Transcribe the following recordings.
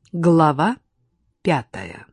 Глава 5.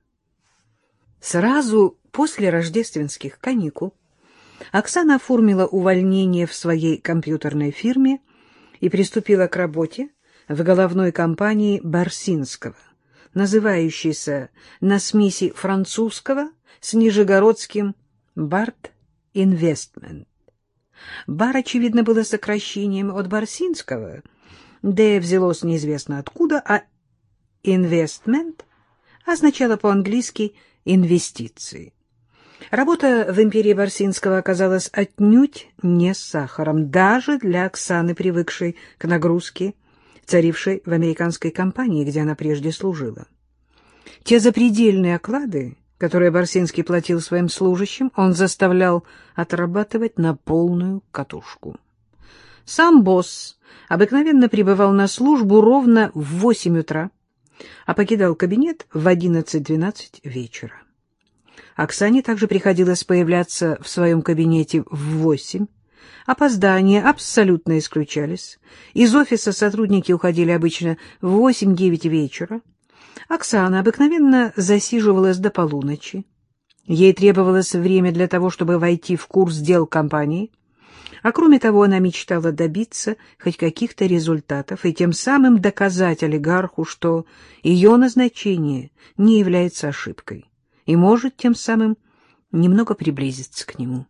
Сразу после рождественских каникул Оксана оформила увольнение в своей компьютерной фирме и приступила к работе в головной компании Барсинского, называющейся на смеси французского с нижегородским «Барт Инвестмент». Бар, очевидно, было сокращением от Барсинского, да и взялось неизвестно откуда, а «инвестмент» означало по-английски «инвестиции». Работа в империи Барсинского оказалась отнюдь не с сахаром, даже для Оксаны, привыкшей к нагрузке, царившей в американской компании, где она прежде служила. Те запредельные оклады, которые Барсинский платил своим служащим, он заставлял отрабатывать на полную катушку. Сам босс обыкновенно прибывал на службу ровно в 8 утра, а покидал кабинет в 11-12 вечера. Оксане также приходилось появляться в своем кабинете в 8. Опоздания абсолютно исключались. Из офиса сотрудники уходили обычно в 8-9 вечера. Оксана обыкновенно засиживалась до полуночи. Ей требовалось время для того, чтобы войти в курс дел компании, а кроме того она мечтала добиться хоть каких-то результатов и тем самым доказать олигарху, что ее назначение не является ошибкой и может тем самым немного приблизиться к нему.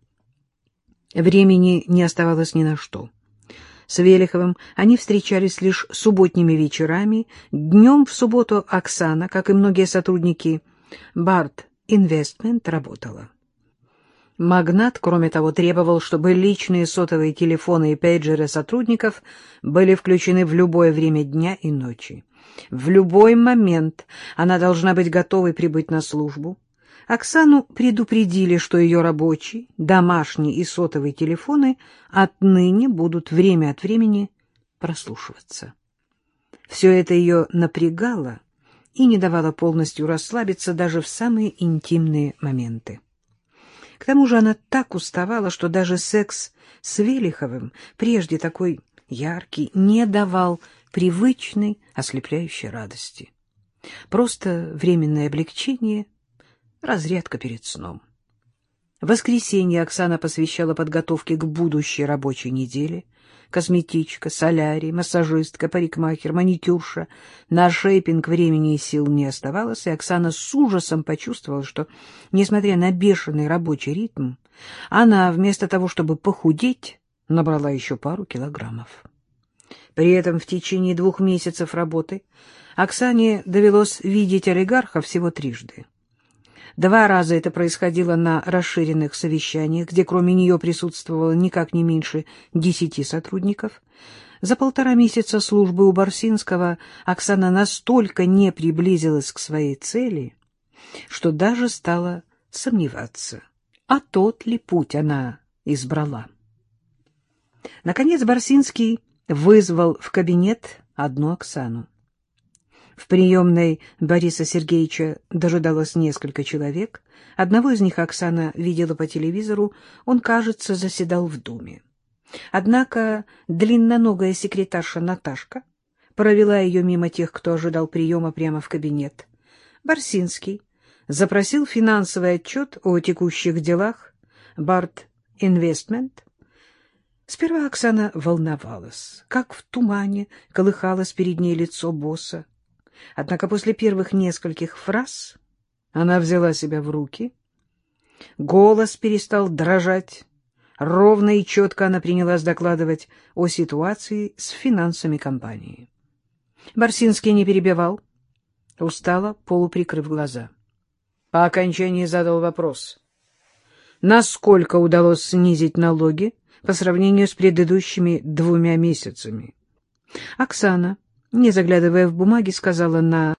Времени не оставалось ни на что. С Велиховым они встречались лишь субботними вечерами. Днем в субботу Оксана, как и многие сотрудники Барт Инвестмент, работала. Магнат, кроме того, требовал, чтобы личные сотовые телефоны и пейджеры сотрудников были включены в любое время дня и ночи. В любой момент она должна быть готовой прибыть на службу. Оксану предупредили, что ее рабочий, домашний и сотовые телефоны отныне будут время от времени прослушиваться. Все это ее напрягало и не давало полностью расслабиться даже в самые интимные моменты. К тому же она так уставала, что даже секс с Велиховым, прежде такой яркий, не давал привычной, ослепляющей радости. Просто временное облегчение, разрядка перед сном. В воскресенье Оксана посвящала подготовке к будущей рабочей неделе. Косметичка, солярий, массажистка, парикмахер, маникюрша. На шейпинг времени и сил не оставалось, и Оксана с ужасом почувствовала, что, несмотря на бешеный рабочий ритм, она, вместо того, чтобы похудеть, набрала еще пару килограммов. При этом в течение 2 месяцев работы Оксане довелось видеть олигарха всего трижды. 2 раза это происходило на расширенных совещаниях, где кроме нее присутствовало никак не меньше 10 сотрудников. За 1,5 месяца службы у Барсинского Оксана настолько не приблизилась к своей цели, что даже стала сомневаться, а тот ли путь она избрала. Наконец Барсинский вызвал в кабинет одну Оксану. В приемной Бориса Сергеевича дожидалось несколько человек. Одного из них Оксана видела по телевизору, он, кажется, заседал в Думе. Однако длинноногая секретарша Наташка провела ее мимо тех, кто ожидал приема, прямо в кабинет. Барсинский запросил финансовый отчет о текущих делах Барт Инвестмент. Сперва Оксана волновалась, как в тумане колыхалось перед ней лицо босса. Однако после первых нескольких фраз она взяла себя в руки. Голос перестал дрожать. Ровно и четко она принялась докладывать о ситуации с финансами компании. Барсинский не перебивал, устало, полуприкрыв глаза. По окончании задал вопрос: насколько удалось снизить налоги по сравнению с предыдущими 2 месяцами? Оксана, не заглядывая в бумаги, сказала на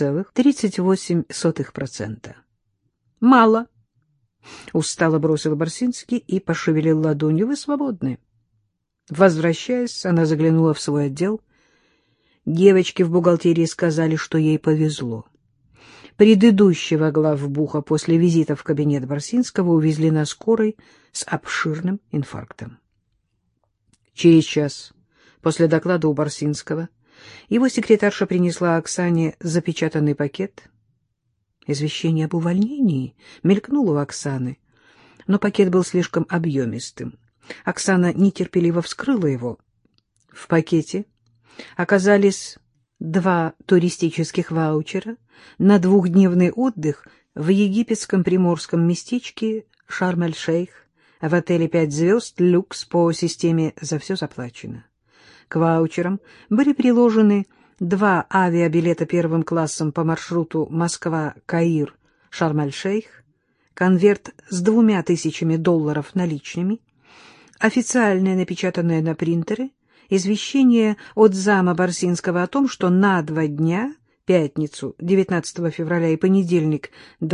2,38%. «Мало», — устало бросил Барсинский и пошевелил ладонью. «Вы свободны». Возвращаясь, она заглянула в свой отдел. Девочки в бухгалтерии сказали, что ей повезло. Предыдущего главбуха после визита в кабинет Барсинского увезли на скорой с обширным инфарктом. Через час после доклада у Барсинского Его секретарша принесла Оксане запечатанный пакет. Извещение об увольнении мелькнуло у Оксаны, но пакет был слишком объемистым. Оксана нетерпеливо вскрыла его. В пакете оказались 2 туристических ваучера на 2-дневный отдых в египетском приморском местечке Шарм-эль-Шейх в отеле 5 звезд «Люкс» по системе «За все заплачено». К ваучерам были приложены 2 авиабилета первым классом по маршруту Москва-Каир, Шарм-эль-Шейх, конверт с $2000 наличными, официальное, напечатанное на принтере, извещение от зама Барсинского о том, что на 2 дня, пятницу 19 февраля и понедельник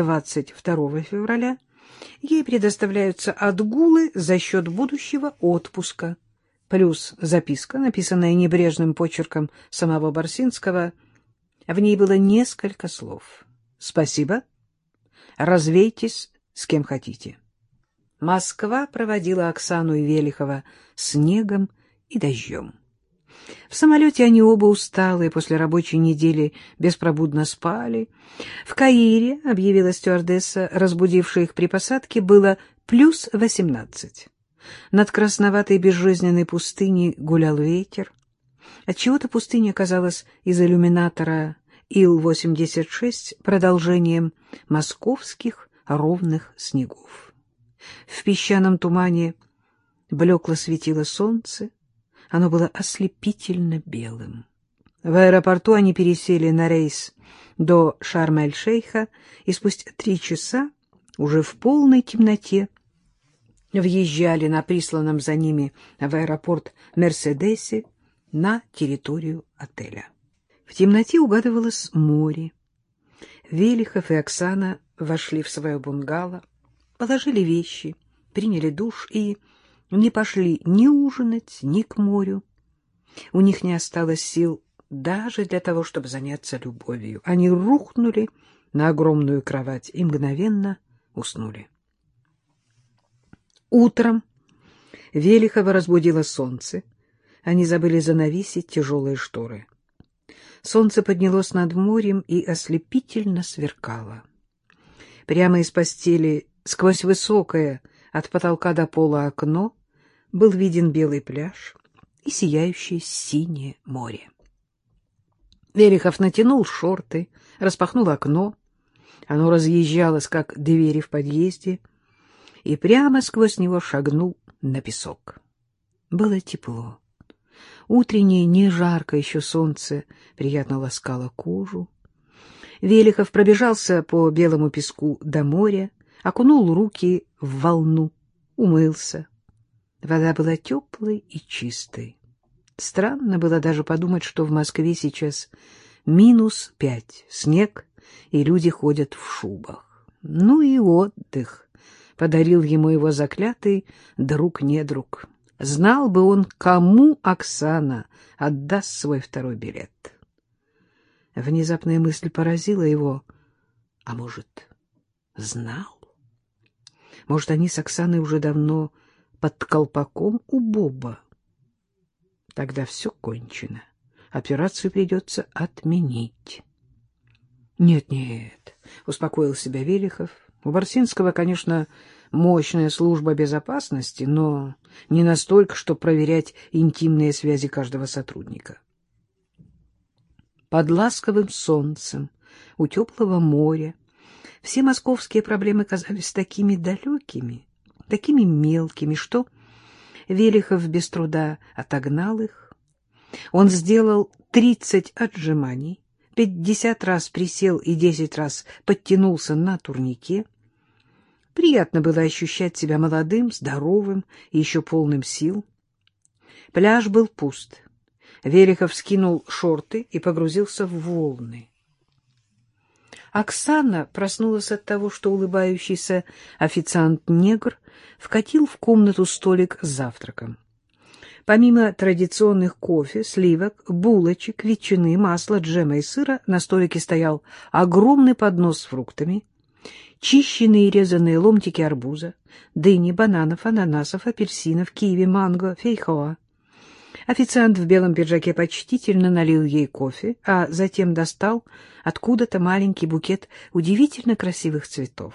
22 февраля, ей предоставляются отгулы за счет будущего отпуска, плюс записка, написанная небрежным почерком самого Барсинского. В ней было несколько слов. «Спасибо. Развейтесь с кем хотите». Москва проводила Оксану и Велихова снегом и дождем. В самолете они оба усталые после рабочей недели беспробудно спали. В Каире, объявила стюардесса, разбудившая их при посадке, было плюс 18. Над красноватой безжизненной пустыней гулял ветер. Отчего-то пустыня казалась из иллюминатора Ил-86 продолжением московских ровных снегов. В песчаном тумане блекло светило солнце, оно было ослепительно белым. В аэропорту они пересели на рейс до Шарм-эль-Шейха и спустя 3 часа, уже в полной темноте, въезжали на присланном за ними в аэропорт Мерседесе на территорию отеля. В темноте угадывалось море. Велихов и Оксана вошли в свое бунгало, положили вещи, приняли душ и не пошли ни ужинать, ни к морю. У них не осталось сил даже для того, чтобы заняться любовью. Они рухнули на огромную кровать и мгновенно уснули. Утром Велихова разбудило солнце. Они забыли занавесить тяжелые шторы. Солнце поднялось над морем и ослепительно сверкало. Прямо из постели, сквозь высокое от потолка до пола окно, был виден белый пляж и сияющее синее море. Велихов натянул шорты, распахнул окно. Оно разъезжалось, как двери в подъезде, и прямо сквозь него шагнул на песок. Было тепло. Утреннее, не жарко еще солнце приятно ласкало кожу. Велихов пробежался по белому песку до моря, окунул руки в волну, умылся. Вода была теплой и чистой. Странно было даже подумать, что в Москве сейчас -5, снег, и люди ходят в шубах. Ну и отдых подарил ему его заклятый друг-недруг. Знал бы он, кому Оксана отдаст свой 2-й билет. Внезапная мысль поразила его. А может, знал? Может, они с Оксаной уже давно под колпаком у Боба? Тогда все кончено. Операцию придется отменить. Нет, успокоил себя Велихов. У Барсинского, конечно, мощная служба безопасности, но не настолько, чтобы проверять интимные связи каждого сотрудника. Под ласковым солнцем, у теплого моря, все московские проблемы казались такими далекими, такими мелкими, что Велихов без труда отогнал их. Он сделал 30 отжиманий, 50 раз присел и 10 раз подтянулся на турнике. Приятно было ощущать себя молодым, здоровым и еще полным сил. Пляж был пуст. Велихов скинул шорты и погрузился в волны. Оксана проснулась от того, что улыбающийся официант-негр вкатил в комнату столик с завтраком. Помимо традиционных кофе, сливок, булочек, ветчины, масла, джема и сыра на столике стоял огромный поднос с фруктами, чищенные и резанные ломтики арбуза, дыни, бананов, ананасов, апельсинов, киви, манго, фейхоа. Официант в белом пиджаке почтительно налил ей кофе, а затем достал откуда-то маленький букет удивительно красивых цветов.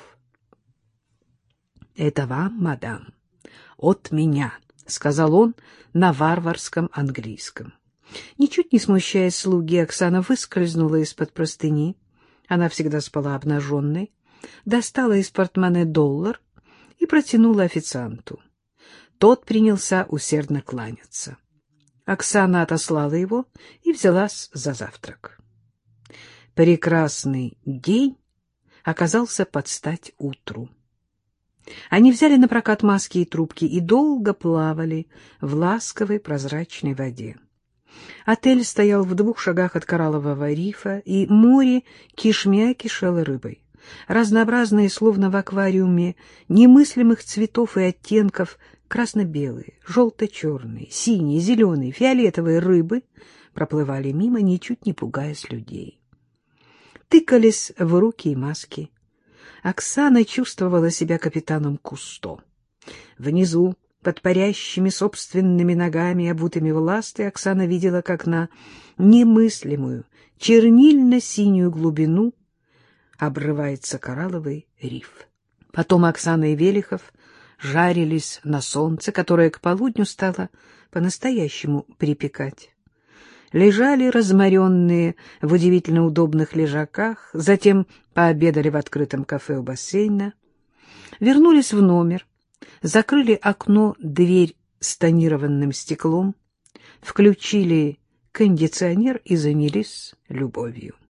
— Это вам, мадам, от меня, — сказал он на варварском английском. Ничуть не смущаясь слуги, Оксана выскользнула из-под простыни, она всегда спала обнаженной, достала из портмоне $1 и протянула официанту. Тот принялся усердно кланяться. Оксана отослала его и взялась за завтрак. Прекрасный день оказался под стать утру. Они взяли на прокат маски и трубки и долго плавали в ласковой прозрачной воде. Отель стоял в 2 шагах от кораллового рифа, и море кишмя кишело рыбой. Разнообразные, словно в аквариуме, немыслимых цветов и оттенков, красно-белые, желто-черные, синие, зеленые, фиолетовые рыбы проплывали мимо, ничуть не пугаясь людей. Тыкались в руки и маски. Оксана чувствовала себя капитаном Кусто. Внизу, под парящими собственными ногами, обутыми в ласты, Оксана видела, как на немыслимую, чернильно-синюю глубину обрывается коралловый риф. Потом Оксана и Велихов жарились на солнце, которое к полудню стало по-настоящему припекать. Лежали разморенные в удивительно удобных лежаках, затем пообедали в открытом кафе у бассейна, вернулись в номер, закрыли окно, дверь с тонированным стеклом, включили кондиционер и занялись любовью.